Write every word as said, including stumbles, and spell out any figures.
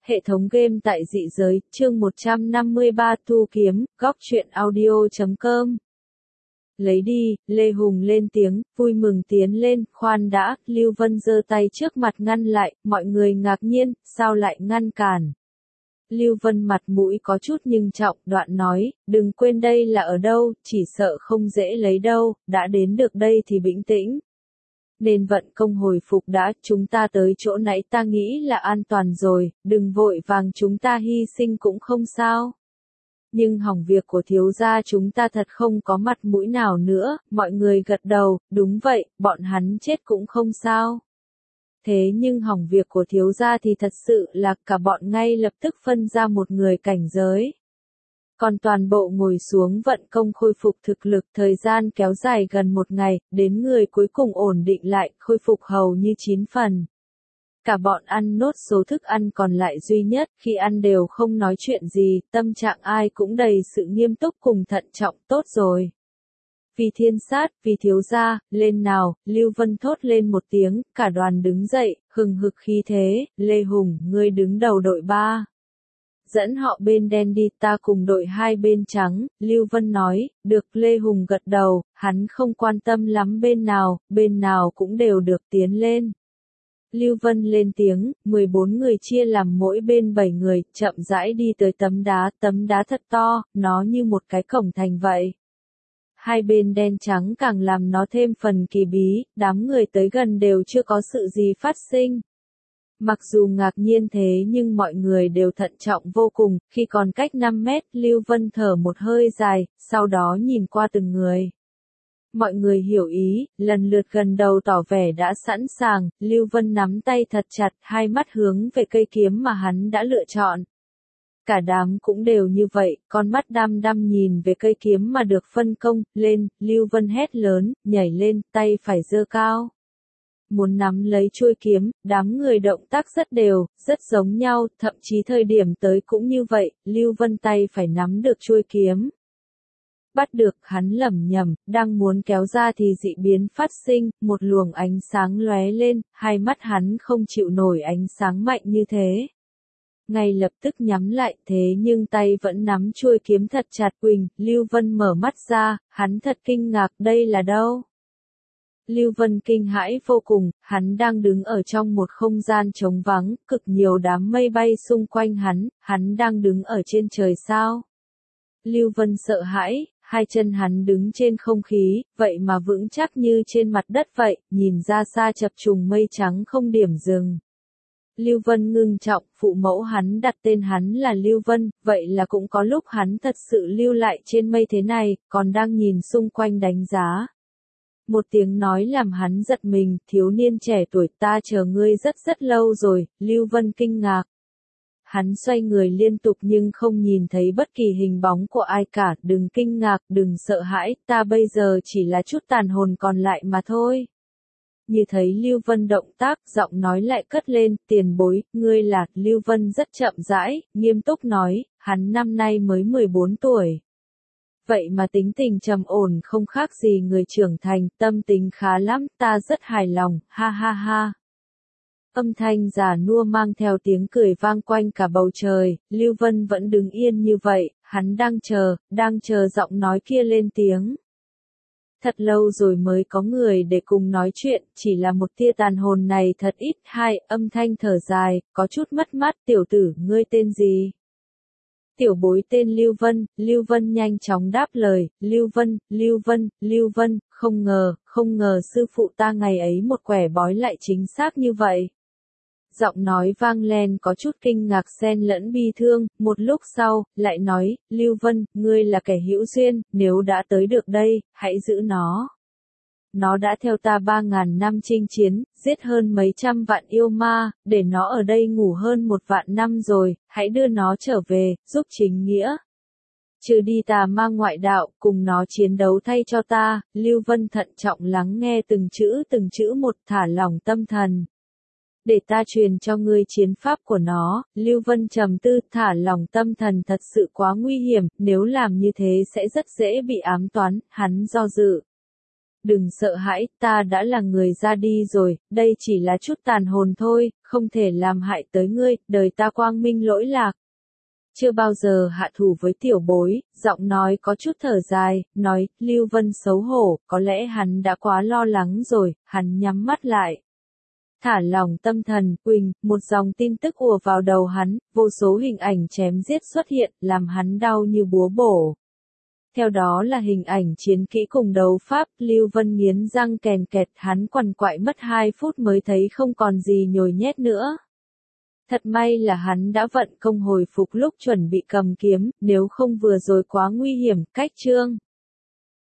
Hệ thống game tại dị giới, chương một trăm năm mươi ba thu kiếm, góc truyện audio chấm com. Lấy đi, Lê Hùng lên tiếng, vui mừng tiến lên, khoan đã, Lưu Vân giơ tay trước mặt ngăn lại, mọi người ngạc nhiên, sao lại ngăn cản. Lưu Vân mặt mũi có chút nhưng trọng, đoạn nói, đừng quên đây là ở đâu, chỉ sợ không dễ lấy đâu, đã đến được đây thì bình tĩnh. Nên vận công hồi phục đã, chúng ta tới chỗ nãy ta nghĩ là an toàn rồi, đừng vội vàng chúng ta hy sinh cũng không sao. Nhưng hỏng việc của thiếu gia chúng ta thật không có mặt mũi nào nữa, mọi người gật đầu, đúng vậy, bọn hắn chết cũng không sao. Thế nhưng hỏng việc của thiếu gia thì thật sự là cả bọn ngay lập tức phân ra một người cảnh giới. Còn toàn bộ ngồi xuống vận công khôi phục thực lực, thời gian kéo dài gần một ngày, đến người cuối cùng ổn định lại, khôi phục hầu như chín phần. Cả bọn ăn nốt số thức ăn còn lại duy nhất, khi ăn đều không nói chuyện gì, tâm trạng ai cũng đầy sự nghiêm túc cùng thận trọng, tốt rồi. Vì thiên sát, vì thiếu gia, lên nào, Lưu Vân thốt lên một tiếng, cả đoàn đứng dậy, hừng hực khí thế, Lê Hùng, ngươi đứng đầu đội ba. Dẫn họ bên đen đi, ta cùng đội hai bên trắng, Lưu Vân nói, được, Lê Hùng gật đầu, hắn không quan tâm lắm bên nào, bên nào cũng đều được tiến lên. Lưu Vân lên tiếng, mười bốn người chia làm mỗi bên bảy người, chậm rãi đi tới tấm đá, tấm đá thật to, nó như một cái cổng thành vậy. Hai bên đen trắng càng làm nó thêm phần kỳ bí, đám người tới gần đều chưa có sự gì phát sinh. Mặc dù ngạc nhiên thế nhưng mọi người đều thận trọng vô cùng, khi còn cách năm mét, Lưu Vân thở một hơi dài, sau đó nhìn qua từng người. Mọi người hiểu ý, lần lượt gần đầu tỏ vẻ đã sẵn sàng, Lưu Vân nắm tay thật chặt, hai mắt hướng về cây kiếm mà hắn đã lựa chọn. Cả đám cũng đều như vậy, con mắt đăm đăm nhìn về cây kiếm mà được phân công, lên, Lưu Vân hét lớn, nhảy lên, tay phải giơ cao. Muốn nắm lấy chuôi kiếm, đám người động tác rất đều, rất giống nhau, thậm chí thời điểm tới cũng như vậy, Lưu Vân tay phải nắm được chuôi kiếm. Bắt được, hắn lẩm nhẩm, đang muốn kéo ra thì dị biến phát sinh, một luồng ánh sáng lóe lên, hai mắt hắn không chịu nổi ánh sáng mạnh như thế. Ngay lập tức nhắm lại, thế nhưng tay vẫn nắm chuôi kiếm thật chặt. Quỳnh, Lưu Vân mở mắt ra, hắn thật kinh ngạc, đây là đâu? Lưu Vân kinh hãi vô cùng, hắn đang đứng ở trong một không gian trống vắng, cực nhiều đám mây bay xung quanh hắn, hắn đang đứng ở trên trời sao? Lưu Vân sợ hãi, hai chân hắn đứng trên không khí, vậy mà vững chắc như trên mặt đất vậy, nhìn ra xa chập trùng mây trắng không điểm dừng. Lưu Vân ngưng trọng, phụ mẫu hắn đặt tên hắn là Lưu Vân, vậy là cũng có lúc hắn thật sự lưu lại trên mây thế này, còn đang nhìn xung quanh đánh giá. Một tiếng nói làm hắn giật mình, thiếu niên trẻ tuổi, ta chờ ngươi rất rất lâu rồi, Lưu Vân kinh ngạc. Hắn xoay người liên tục nhưng không nhìn thấy bất kỳ hình bóng của ai cả, đừng kinh ngạc, đừng sợ hãi, ta bây giờ chỉ là chút tàn hồn còn lại mà thôi. Như thấy Lưu Vân động tác, giọng nói lại cất lên, tiền bối, ngươi là, Lưu Vân rất chậm rãi, nghiêm túc nói, hắn năm nay mới mười bốn tuổi. Vậy mà tính tình trầm ổn không khác gì người trưởng thành, tâm tính khá lắm, ta rất hài lòng, ha ha ha. Âm thanh già nua mang theo tiếng cười vang quanh cả bầu trời, Lưu Vân vẫn đứng yên như vậy, hắn đang chờ, đang chờ giọng nói kia lên tiếng. Thật lâu rồi mới có người để cùng nói chuyện, chỉ là một tia tàn hồn này thật ít. Hai, âm thanh thở dài, có chút mất mát, tiểu tử, ngươi tên gì? Tiểu bối tên Lưu Vân, Lưu Vân nhanh chóng đáp lời, Lưu Vân, Lưu Vân, Lưu Vân, không ngờ, không ngờ sư phụ ta ngày ấy một quẻ bói lại chính xác như vậy. Giọng nói vang lên có chút kinh ngạc xen lẫn bi thương, một lúc sau, lại nói, Lưu Vân, ngươi là kẻ hữu duyên, nếu đã tới được đây, hãy giữ nó. Nó đã theo ta ba ngàn năm chinh chiến, giết hơn mấy trăm vạn yêu ma, để nó ở đây ngủ hơn một vạn năm rồi, hãy đưa nó trở về, giúp chính nghĩa. Trừ đi tà ma ngoại đạo, cùng nó chiến đấu thay cho ta, Lưu Vân thận trọng lắng nghe từng chữ từng chữ một, thả lỏng tâm thần. Để ta truyền cho ngươi chiến pháp của nó, Lưu Vân trầm tư, thả lỏng tâm thần thật sự quá nguy hiểm, nếu làm như thế sẽ rất dễ bị ám toán, hắn do dự. Đừng sợ hãi, ta đã là người ra đi rồi, đây chỉ là chút tàn hồn thôi, không thể làm hại tới ngươi, đời ta quang minh lỗi lạc. Chưa bao giờ hạ thủ với tiểu bối, giọng nói có chút thở dài, nói, Lưu Vân xấu hổ, có lẽ hắn đã quá lo lắng rồi, hắn nhắm mắt lại. Thả lòng tâm thần, Quỳnh, một dòng tin tức ùa vào đầu hắn, vô số hình ảnh chém giết xuất hiện, làm hắn đau như búa bổ. Theo đó là hình ảnh chiến kỹ cùng đấu pháp, Lưu Vân nghiến răng kèn kẹt, hắn quằn quại mất hai phút mới thấy không còn gì nhồi nhét nữa. Thật may là hắn đã vận công hồi phục lúc chuẩn bị cầm kiếm, nếu không vừa rồi quá nguy hiểm, cách chương.